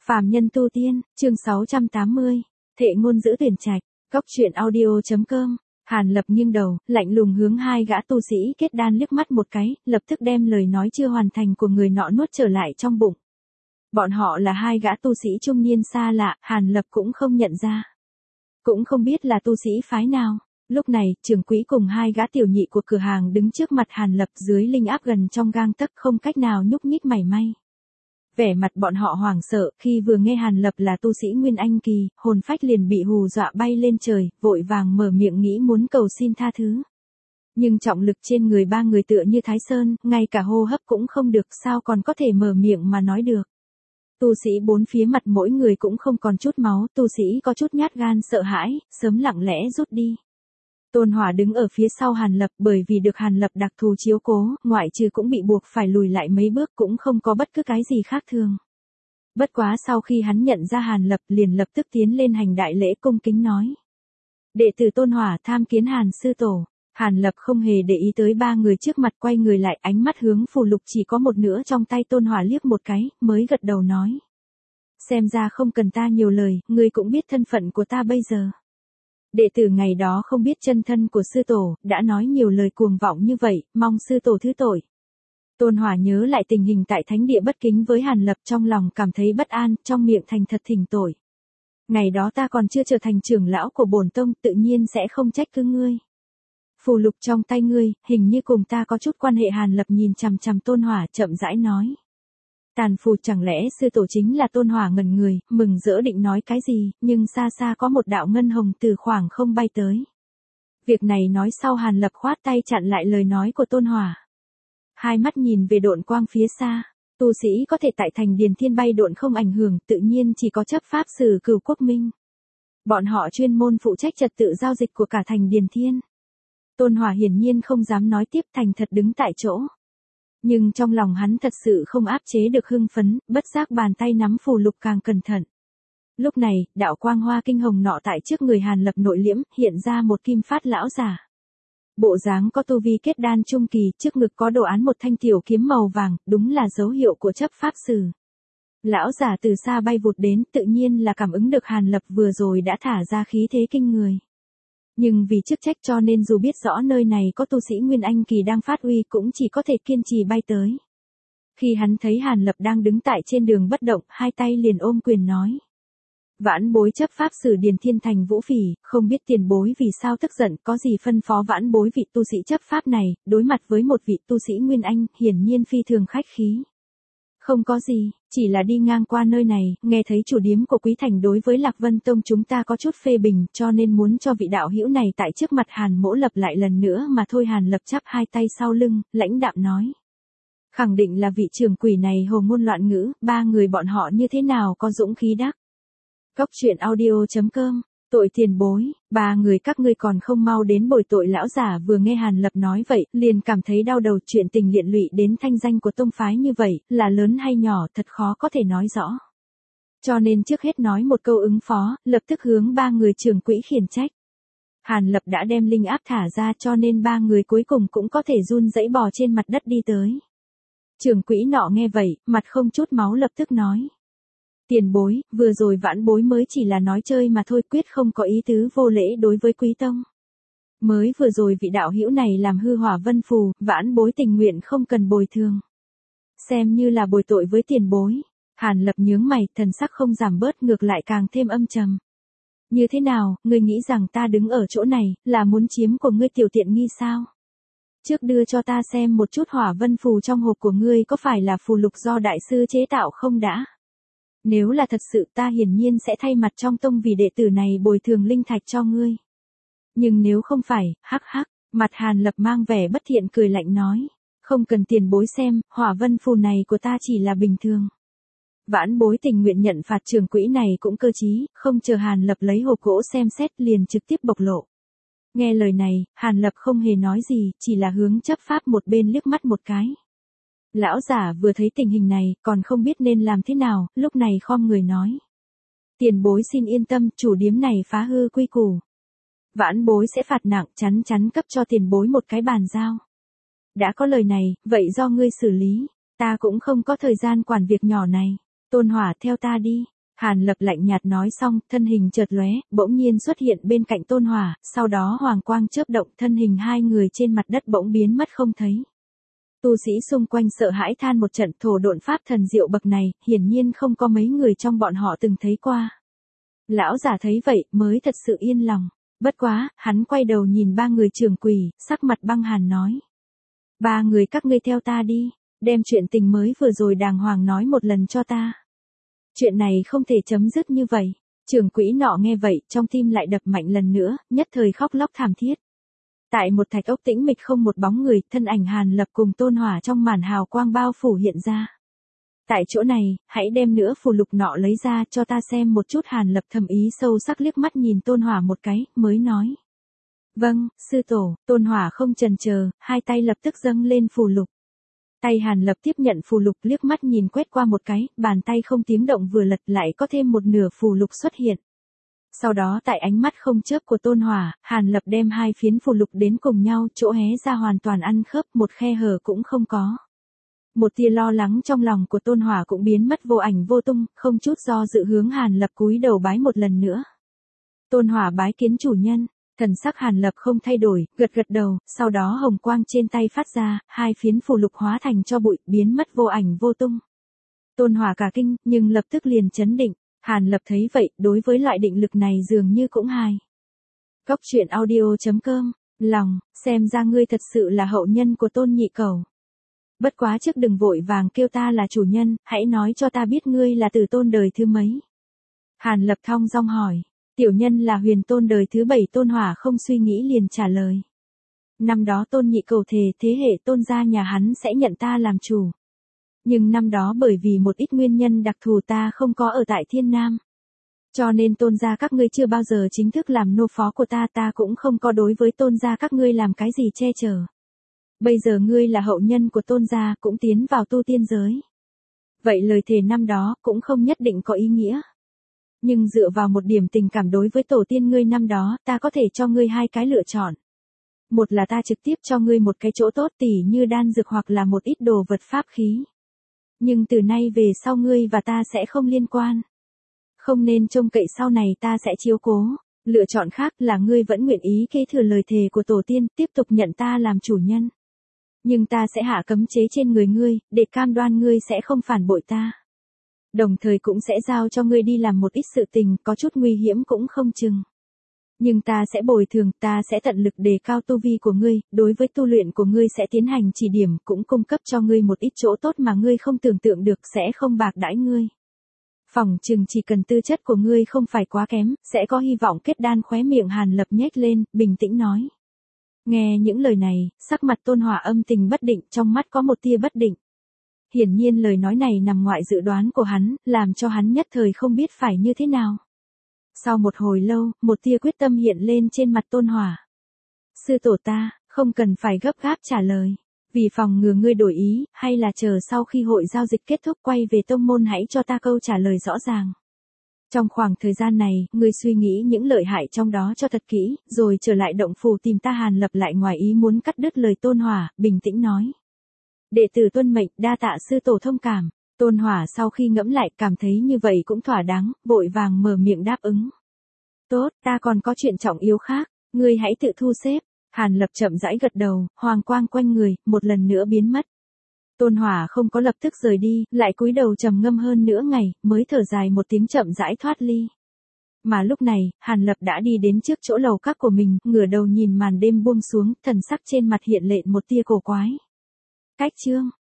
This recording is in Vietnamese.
Phàm nhân tu tiên, chương 680, Thệ ngôn giữ tuyển trạch, góc truyện audio.com. Hàn Lập nghiêng đầu, lạnh lùng hướng hai gã tu sĩ kết đan liếc mắt một cái, lập tức đem lời nói chưa hoàn thành của người nọ nuốt trở lại trong bụng. Bọn họ là hai gã tu sĩ trung niên xa lạ, Hàn Lập cũng không nhận ra. Cũng không biết là tu sĩ phái nào. Lúc này, trưởng quỹ cùng hai gã tiểu nhị của cửa hàng đứng trước mặt Hàn Lập dưới linh áp gần trong gang tấc không cách nào nhúc nhích mảy may. Vẻ mặt bọn họ hoảng sợ, khi vừa nghe Hàn Lập là tu sĩ Nguyên Anh kỳ, hồn phách liền bị hù dọa bay lên trời, vội vàng mở miệng nghĩ muốn cầu xin tha thứ. Nhưng trọng lực trên người ba người tựa như Thái Sơn, ngay cả hô hấp cũng không được, sao còn có thể mở miệng mà nói được. Tu sĩ bốn phía mặt mỗi người cũng không còn chút máu, tu sĩ có chút nhát gan sợ hãi, sớm lặng lẽ rút đi. Tôn Hỏa đứng ở phía sau Hàn Lập, bởi vì được Hàn Lập đặc thù chiếu cố, ngoại trừ cũng bị buộc phải lùi lại mấy bước, cũng không có bất cứ cái gì khác thường. Bất quá sau khi hắn nhận ra Hàn Lập liền lập tức tiến lên hành đại lễ cung kính nói. Đệ tử Tôn Hỏa tham kiến Hàn sư tổ. Hàn Lập không hề để ý tới ba người trước mặt, quay người lại, ánh mắt hướng phù lục chỉ có một nửa trong tay Tôn Hỏa liếc một cái, mới gật đầu nói. Xem ra không cần ta nhiều lời, ngươi cũng biết thân phận của ta bây giờ. Đệ tử ngày đó không biết chân thân của sư tổ, đã nói nhiều lời cuồng vọng như vậy, mong sư tổ thứ tội. Tôn Hỏa nhớ lại tình hình tại thánh địa bất kính với Hàn Lập, trong lòng cảm thấy bất an, trong miệng thành thật thỉnh tội. Ngày đó ta còn chưa trở thành trưởng lão của bổn tông, tự nhiên sẽ không trách cứ ngươi. Phù lục trong tay ngươi, hình như cùng ta có chút quan hệ. Hàn Lập nhìn chằm chằm Tôn Hỏa chậm rãi nói. Tàn phù, chẳng lẽ sư tổ chính là? Tôn Hỏa ngẩn người, mừng rỡ định nói cái gì, nhưng xa xa có một đạo ngân hồng từ khoảng không bay tới. Việc này nói sau, Hàn Lập khoát tay chặn lại lời nói của Tôn Hỏa. Hai mắt nhìn về độn quang phía xa, tu sĩ có thể tại thành Điền Thiên bay độn không ảnh hưởng, tự nhiên chỉ có chấp pháp sử Cửu Quốc Minh. Bọn họ chuyên môn phụ trách trật tự giao dịch của cả thành Điền Thiên. Tôn Hỏa hiển nhiên không dám nói tiếp, thành thật đứng tại chỗ. Nhưng trong lòng hắn thật sự không áp chế được hưng phấn, bất giác bàn tay nắm phù lục càng cẩn thận. Lúc này, đạo quang hoa kinh hồng nọ tại trước người Hàn Lập nội liễm, hiện ra một kim phát lão giả. Bộ dáng có tu vi kết đan trung kỳ, trước ngực có đồ án một thanh tiểu kiếm màu vàng, đúng là dấu hiệu của chấp pháp sử. Lão giả từ xa bay vụt đến, tự nhiên là cảm ứng được Hàn Lập vừa rồi đã thả ra khí thế kinh người. Nhưng vì chức trách cho nên dù biết rõ nơi này có tu sĩ Nguyên Anh kỳ đang phát uy, cũng chỉ có thể kiên trì bay tới. Khi hắn thấy Hàn Lập đang đứng tại trên đường bất động, hai tay liền ôm quyền nói. Vãn bối chấp pháp sử Điền Thiên thành Vũ Phỉ, không biết tiền bối vì sao tức giận, có gì phân phó vãn bối? Vị tu sĩ chấp pháp này, đối mặt với một vị tu sĩ Nguyên Anh, hiển nhiên phi thường khách khí. Không có gì, chỉ là đi ngang qua nơi này, nghe thấy chủ điếm của Quý Thành đối với Lạc Vân Tông chúng ta có chút phê bình, cho nên muốn cho vị đạo hữu này tại trước mặt Hàn mỗ lập lại lần nữa mà thôi. Hàn Lập chắp hai tay sau lưng, lãnh đạm nói. Khẳng định là vị trưởng quỷ này hồ ngôn loạn ngữ, ba người bọn họ như thế nào có dũng khí đắc. Góc truyện audio.com. Tội tiền bối, ba người các ngươi còn không mau đến bồi tội. Lão giả vừa nghe Hàn Lập nói vậy, liền cảm thấy đau đầu, chuyện tình liên lụy đến thanh danh của tông phái như vậy, là lớn hay nhỏ thật khó có thể nói rõ. Cho nên trước hết nói một câu ứng phó, lập tức hướng ba người trưởng quỹ khiển trách. Hàn Lập đã đem linh áp thả ra, cho nên ba người cuối cùng cũng có thể run rẩy bò trên mặt đất đi tới. Trưởng quỹ nọ nghe vậy, mặt không chút máu lập tức nói. Tiền bối, vừa rồi vãn bối mới chỉ là nói chơi mà thôi, quyết không có ý tứ vô lễ đối với quý tông. Mới vừa rồi vị đạo hữu này làm hư hỏa vân phù, vãn bối tình nguyện không cần bồi thường. Xem như là bồi tội với tiền bối. Hàn Lập nhướng mày, thần sắc không giảm bớt, ngược lại càng thêm âm trầm. Như thế nào, ngươi nghĩ rằng ta đứng ở chỗ này, là muốn chiếm của ngươi tiểu tiện nghi sao? Trước đưa cho ta xem một chút hỏa vân phù trong hộp của ngươi có phải là phù lục do đại sư chế tạo không đã? Nếu là thật sự, ta hiển nhiên sẽ thay mặt trong tông vì đệ tử này bồi thường linh thạch cho ngươi. Nhưng nếu không phải, hắc hắc, mặt Hàn Lập mang vẻ bất thiện cười lạnh nói. Không cần tiền bối xem, hỏa vân phù này của ta chỉ là bình thường. Vãn bối tình nguyện nhận phạt. Trưởng quỹ này cũng cơ trí, không chờ Hàn Lập lấy hộp gỗ xem xét liền trực tiếp bộc lộ. Nghe lời này, Hàn Lập không hề nói gì, chỉ là hướng chấp pháp một bên liếc mắt một cái. Lão giả vừa thấy tình hình này, còn không biết nên làm thế nào, lúc này khom người nói. Tiền bối xin yên tâm, chủ điếm này phá hư quy củ. Vãn bối sẽ phạt nặng, chắn chắn cấp cho tiền bối một cái bàn giao. Đã có lời này, vậy do ngươi xử lý, ta cũng không có thời gian quản việc nhỏ này. Tôn Hỏa theo ta đi. Hàn Lập lạnh nhạt nói xong, thân hình chợt lóe, bỗng nhiên xuất hiện bên cạnh Tôn Hỏa, sau đó hoàng quang chớp động, thân hình hai người trên mặt đất bỗng biến mất không thấy. Tu sĩ xung quanh sợ hãi than một trận, thổ độn pháp thần diệu bậc này, hiển nhiên không có mấy người trong bọn họ từng thấy qua. Lão giả thấy vậy, mới thật sự yên lòng. Bất quá, hắn quay đầu nhìn ba người trưởng quỷ, sắc mặt băng hàn nói. Ba người các ngươi theo ta đi, đem chuyện tình mới vừa rồi đàng hoàng nói một lần cho ta. Chuyện này không thể chấm dứt như vậy. Trưởng quỹ nọ nghe vậy, trong tim lại đập mạnh lần nữa, nhất thời khóc lóc thảm thiết. Tại một thạch ốc tĩnh mịch không một bóng người, thân ảnh Hàn Lập cùng Tôn Hỏa trong màn hào quang bao phủ hiện ra. Tại chỗ này, hãy đem nữa phù lục nọ lấy ra cho ta xem một chút. Hàn Lập thầm ý sâu sắc liếc mắt nhìn Tôn Hỏa một cái, mới nói. Vâng, sư tổ. Tôn Hỏa không chần chờ, hai tay lập tức dâng lên phù lục. Tay Hàn Lập tiếp nhận phù lục liếc mắt nhìn quét qua một cái, bàn tay không tiếng động vừa lật lại có thêm một nửa phù lục xuất hiện. Sau đó tại ánh mắt không chớp của Tôn Hỏa, Hàn Lập đem hai phiến phù lục đến cùng nhau, chỗ hé ra hoàn toàn ăn khớp, một khe hở cũng không có. Một tia lo lắng trong lòng của Tôn Hỏa cũng biến mất vô ảnh vô tung, không chút do dự hướng Hàn Lập cúi đầu bái một lần nữa. Tôn Hỏa bái kiến chủ nhân. Thần sắc Hàn Lập không thay đổi, gật gật đầu, sau đó hồng quang trên tay phát ra, hai phiến phù lục hóa thành cho bụi, biến mất vô ảnh vô tung. Tôn Hỏa cả kinh, nhưng lập tức liền chấn định. Hàn Lập thấy vậy, đối với loại định lực này dường như cũng hài. Góc truyện audio.com, lòng, xem ra ngươi thật sự là hậu nhân của Tôn nhị cẩu. Bất quá trước đừng vội vàng kêu ta là chủ nhân, hãy nói cho ta biết ngươi là từ Tôn đời thứ mấy. Hàn Lập thong dong hỏi. Tiểu nhân là Huyền Tôn đời thứ 7. Tôn Hỏa không suy nghĩ liền trả lời. Năm đó Tôn nhị cẩu thề thế hệ Tôn gia nhà hắn sẽ nhận ta làm chủ. Nhưng năm đó bởi vì một ít nguyên nhân đặc thù ta không có ở tại Thiên Nam. Cho nên Tôn gia các ngươi chưa bao giờ chính thức làm nô phó của ta cũng không có đối với Tôn gia các ngươi làm cái gì che chở. Bây giờ ngươi là hậu nhân của Tôn gia, cũng tiến vào tu tiên giới. Vậy lời thề năm đó cũng không nhất định có ý nghĩa. Nhưng dựa vào một điểm tình cảm đối với tổ tiên ngươi năm đó, ta có thể cho ngươi hai cái lựa chọn. Một là ta trực tiếp cho ngươi một cái chỗ tốt tỉ như đan dược hoặc là một ít đồ vật pháp khí. Nhưng từ nay về sau ngươi và ta sẽ không liên quan. Không nên trông cậy sau này ta sẽ chiếu cố. Lựa chọn khác là ngươi vẫn nguyện ý kế thừa lời thề của tổ tiên, tiếp tục nhận ta làm chủ nhân. Nhưng ta sẽ hạ cấm chế trên người ngươi, để cam đoan ngươi sẽ không phản bội ta. Đồng thời cũng sẽ giao cho ngươi đi làm một ít sự tình, có chút nguy hiểm cũng không chừng. Nhưng ta sẽ bồi thường, ta sẽ tận lực đề cao tu vi của ngươi, đối với tu luyện của ngươi sẽ tiến hành chỉ điểm, cũng cung cấp cho ngươi một ít chỗ tốt mà ngươi không tưởng tượng được, sẽ không bạc đãi ngươi. Phỏng chừng chỉ cần tư chất của ngươi không phải quá kém, sẽ có hy vọng kết đan. Khóe miệng Hàn Lập nhếch lên, bình tĩnh nói. Nghe những lời này, sắc mặt Tôn Hỏa âm tình bất định, trong mắt có một tia bất định. Hiển nhiên lời nói này nằm ngoại dự đoán của hắn, làm cho hắn nhất thời không biết phải như thế nào. Sau một hồi lâu, một tia quyết tâm hiện lên trên mặt Tôn Hỏa. Sư tổ ta, không cần phải gấp gáp trả lời. Vì phòng ngừa ngươi đổi ý, hay là chờ sau khi hội giao dịch kết thúc quay về tông môn hãy cho ta câu trả lời rõ ràng. Trong khoảng thời gian này, ngươi suy nghĩ những lợi hại trong đó cho thật kỹ, rồi trở lại động phủ tìm ta. Hàn Lập lại ngoài ý muốn cắt đứt lời Tôn Hỏa, bình tĩnh nói. Đệ tử tuân mệnh, đa tạ sư tổ thông cảm. Tôn Hỏa sau khi ngẫm lại cảm thấy như vậy cũng thỏa đáng, vội vàng mở miệng đáp ứng. Tốt, ta còn có chuyện trọng yếu khác, ngươi hãy tự thu xếp. Hàn Lập chậm rãi gật đầu, hoàng quang quanh người, một lần nữa biến mất. Tôn Hỏa không có lập tức rời đi, lại cúi đầu trầm ngâm hơn nửa ngày, mới thở dài một tiếng chậm rãi thoát ly. Mà lúc này, Hàn Lập đã đi đến trước chỗ lầu các của mình, ngửa đầu nhìn màn đêm buông xuống, thần sắc trên mặt hiện lên một tia cổ quái. Cách chương